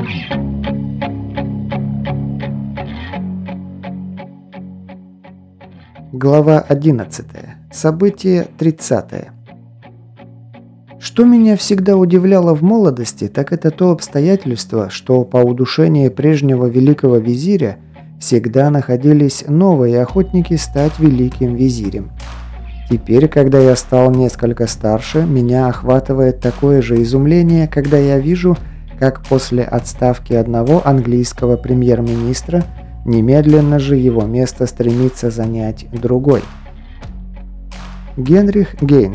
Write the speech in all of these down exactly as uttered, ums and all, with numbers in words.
Глава одиннадцатая. Событие тридцатое. Что меня всегда удивляло в молодости, так это то обстоятельство, что по удушении прежнего великого визиря всегда находились новые охотники стать великим визирем. Теперь, когда я стал несколько старше, меня охватывает такое же изумление, когда я вижу, как после отставки одного английского премьер-министра немедленно же его место стремится занять другой. Генрих Гейне.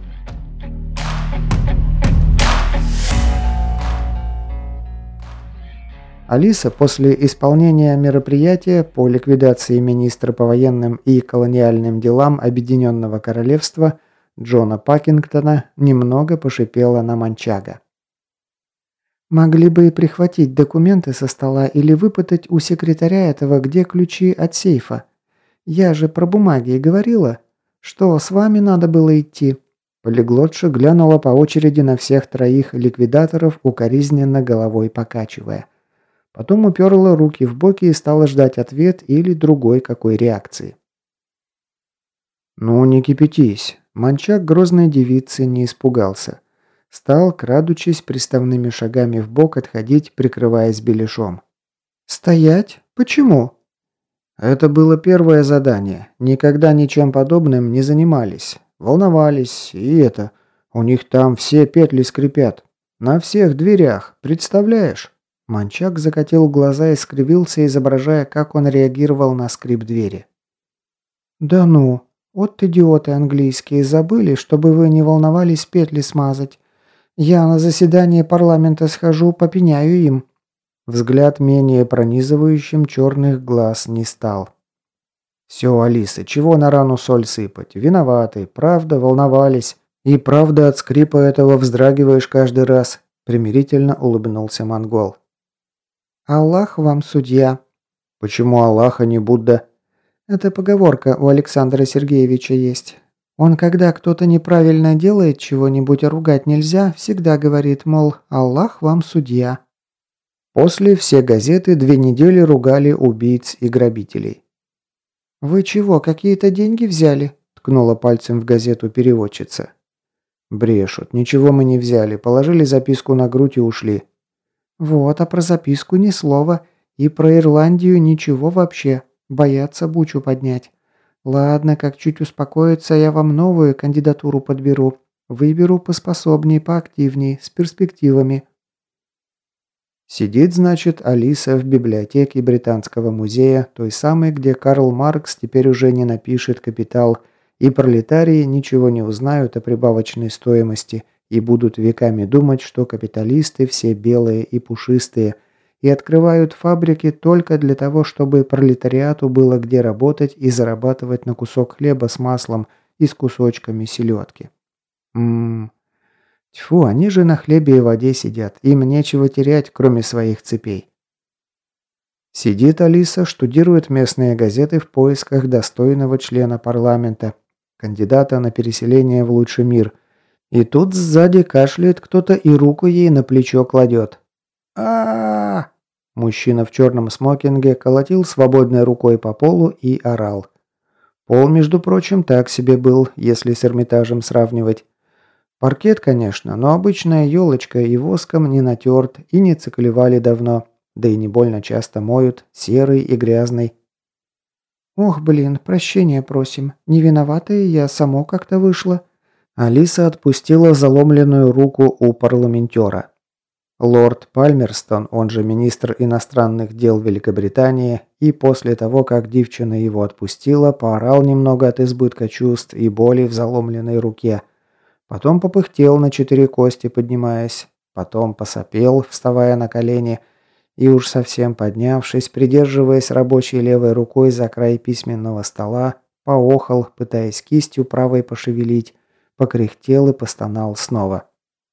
Алиса после исполнения мероприятия по ликвидации министра по военным и колониальным делам Объединенного Королевства Джона Пакингтона немного пошипела на Манчага. «Могли бы и прихватить документы со стола или выпытать у секретаря этого, где ключи от сейфа. Я же про бумаги и говорила, что с вами надо было идти». Полиглотша глянула по очереди на всех троих ликвидаторов, укоризненно головой покачивая. Потом уперла руки в боки и стала ждать ответ или другой какой реакции. «Ну, не кипятись». Манчак грозной девицы не испугался. Стал, крадучись, приставными шагами вбок отходить, прикрываясь беляшом. «Стоять? Почему?» «Это было первое задание. Никогда ничем подобным не занимались. Волновались, и это... У них там все петли скрипят. На всех дверях, представляешь?» Манчак закатил глаза и скривился, изображая, как он реагировал на скрип двери. «Да ну, вот идиоты английские, забыли, чтобы вы не волновались петли смазать. Я на заседание парламента схожу, попеняю им». Взгляд менее пронизывающим черных глаз не стал. «Все, Алиса, чего на рану соль сыпать? Виноваты, правда, волновались. И правда от скрипа этого вздрагиваешь каждый раз», примирительно улыбнулся монгол. «Аллах вам судья». «Почему Аллах, а не Будда?» «Это поговорка у Александра Сергеевича есть. Он, когда кто-то неправильно делает чего-нибудь, а ругать нельзя, всегда говорит, мол, Аллах вам судья». После все газеты две недели ругали убийц и грабителей. «Вы чего, какие-то деньги взяли?» – ткнула пальцем в газету переводчица. «Брешут. Ничего мы не взяли. Положили записку на грудь и ушли». «Вот, а про записку ни слова. И про Ирландию ничего вообще. Боятся бучу поднять. Ладно, как чуть успокоится, я вам новую кандидатуру подберу. Выберу поспособней, поактивней, с перспективами». Сидит, значит, Алиса в библиотеке Британского музея, той самой, где Карл Маркс теперь уже не напишет «Капитал», и пролетарии ничего не узнают о прибавочной стоимости и будут веками думать, что капиталисты все белые и пушистые, и открывают фабрики только для того, чтобы пролетариату было где работать и зарабатывать на кусок хлеба с маслом и с кусочками селедки. Ммм. Тьфу, они же на хлебе и воде сидят, им нечего терять, кроме своих цепей. Сидит Алиса, штудирует местные газеты в поисках достойного члена парламента, кандидата на переселение в лучший мир. И тут сзади кашляет кто-то и руку ей на плечо кладет. а Мужчина в черном смокинге колотил свободной рукой по полу и орал. Пол, между прочим, так себе был, если с Эрмитажем сравнивать. Паркет, конечно, но обычная елочка и воском не натерт и не циклевали давно, да и не больно часто моют, серый и грязный. «Ох, блин, прощения просим. Не виноватая я, само как-то вышло». Алиса отпустила заломленную руку у парламентера. Лорд Пальмерстон, он же министр иностранных дел Великобритании, и после того, как девчина его отпустила, поорал немного от избытка чувств и боли в заломленной руке. Потом попыхтел на четыре кости, поднимаясь. Потом посопел, вставая на колени. И уж совсем поднявшись, придерживаясь рабочей левой рукой за край письменного стола, поохал, пытаясь кистью правой пошевелить, покряхтел и постонал снова.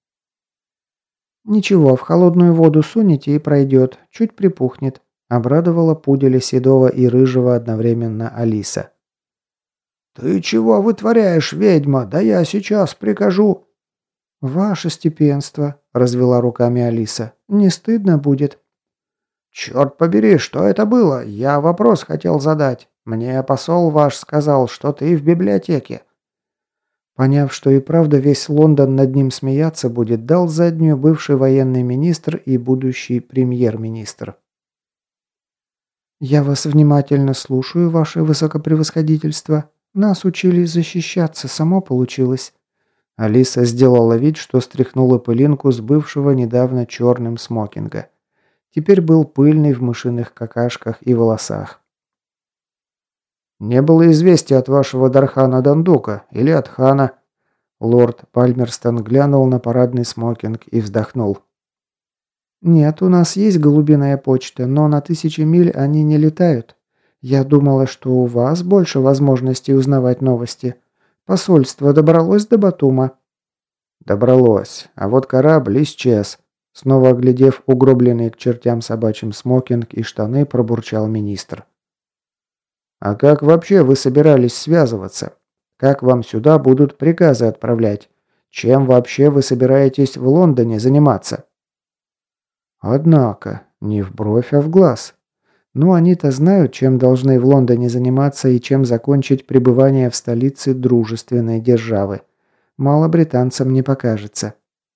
«Ничего, в холодную воду сунете и пройдет, чуть припухнет», – обрадовала пуделя седого и рыжего одновременно Алиса. «Ты чего вытворяешь, ведьма? Да я сейчас прикажу». «Ваше степенство», – развела руками Алиса, – «не стыдно будет. «Черт побери, что это было? Я вопрос хотел задать. Мне посол ваш сказал, что ты в библиотеке». Поняв, что и правда весь Лондон над ним смеяться будет, дал заднюю бывший военный министр и будущий премьер-министр. «Я вас внимательно слушаю, ваше высокопревосходительство. Нас учили защищаться, само получилось». Алиса сделала вид, что стряхнула пылинку с бывшего недавно черным смокинга. Теперь был пыльный в мышиных какашках и волосах. «Не было известия от вашего Дархана Дандука или от хана». Лорд Пальмерстон глянул на парадный смокинг и вздохнул. «Нет, у нас есть голубиная почта, но на тысячи миль они не летают. Я думала, что у вас больше возможностей узнавать новости. Посольство добралось до Батума?» «Добралось. А вот корабль исчез». Снова оглядев угробленный к чертям собачьим смокинг и штаны, пробурчал министр. «А как вообще вы собирались связываться? Как вам сюда будут приказы отправлять? Чем вообще вы собираетесь в Лондоне заниматься?» Однако, не в бровь, а в глаз. Ну, они-то знают, чем должны в Лондоне заниматься и чем закончить пребывание в столице дружественной державы. Мало британцам не покажется.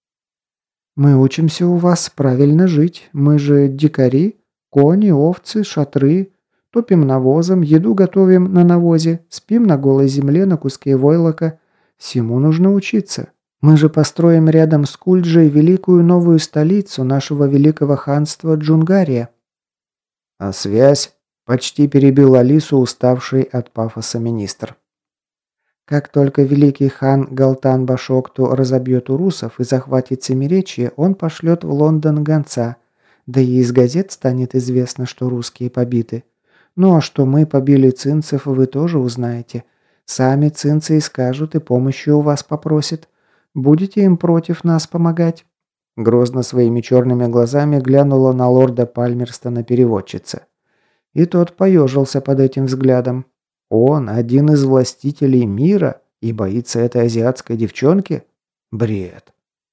«Мы учимся у вас правильно жить. Мы же дикари. Кони, овцы, шатры. Топим навозом, еду готовим на навозе, спим на голой земле на куске войлока. Всему нужно учиться. Мы же построим рядом с Кульджей великую новую столицу нашего великого ханства Джунгария». «А связь?» – почти перебил Алису, уставший от пафоса министр. «Как только великий хан Галтан Башокту разобьет урусов и захватит Семиречье, он пошлет в Лондон гонца. Да и из газет станет известно, что русские побиты. Ну а что мы побили цинцев, вы тоже узнаете. Сами цинцы и скажут, и помощи у вас попросят. Будете им против нас помогать?» Грозно своими черными глазами глянула на лорда Пальмерстона переводчица. И тот поежился под этим взглядом. Он один из властителей мира и боится этой азиатской девчонки? Бред.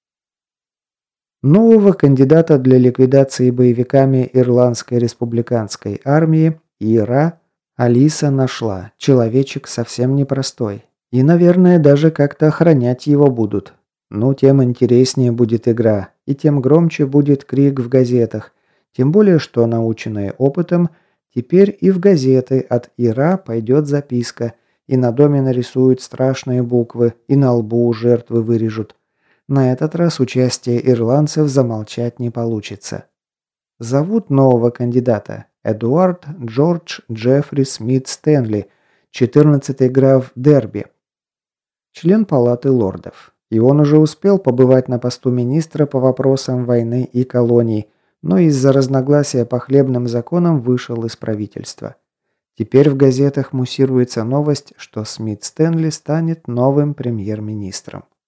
Нового кандидата для ликвидации боевиками Ирландской республиканской армии ИРА Алиса нашла. Человечек совсем непростой. И, наверное, даже как-то охранять его будут. Ну, тем интереснее будет игра, и тем громче будет крик в газетах. Тем более, что, наученные опытом, теперь и в газеты от Ира пойдет записка, и на доме нарисуют страшные буквы, и на лбу у жертвы вырежут. На этот раз участие ирландцев замолчать не получится. Зовут нового кандидата Эдуард Джордж Джеффри Смит Стэнли, четырнадцатый граф Дерби, член Палаты лордов. И он уже успел побывать на посту министра по вопросам войны и колоний, но из-за разногласия по хлебным законам вышел из правительства. Теперь в газетах муссируется новость, что Смит Стэнли станет новым премьер-министром.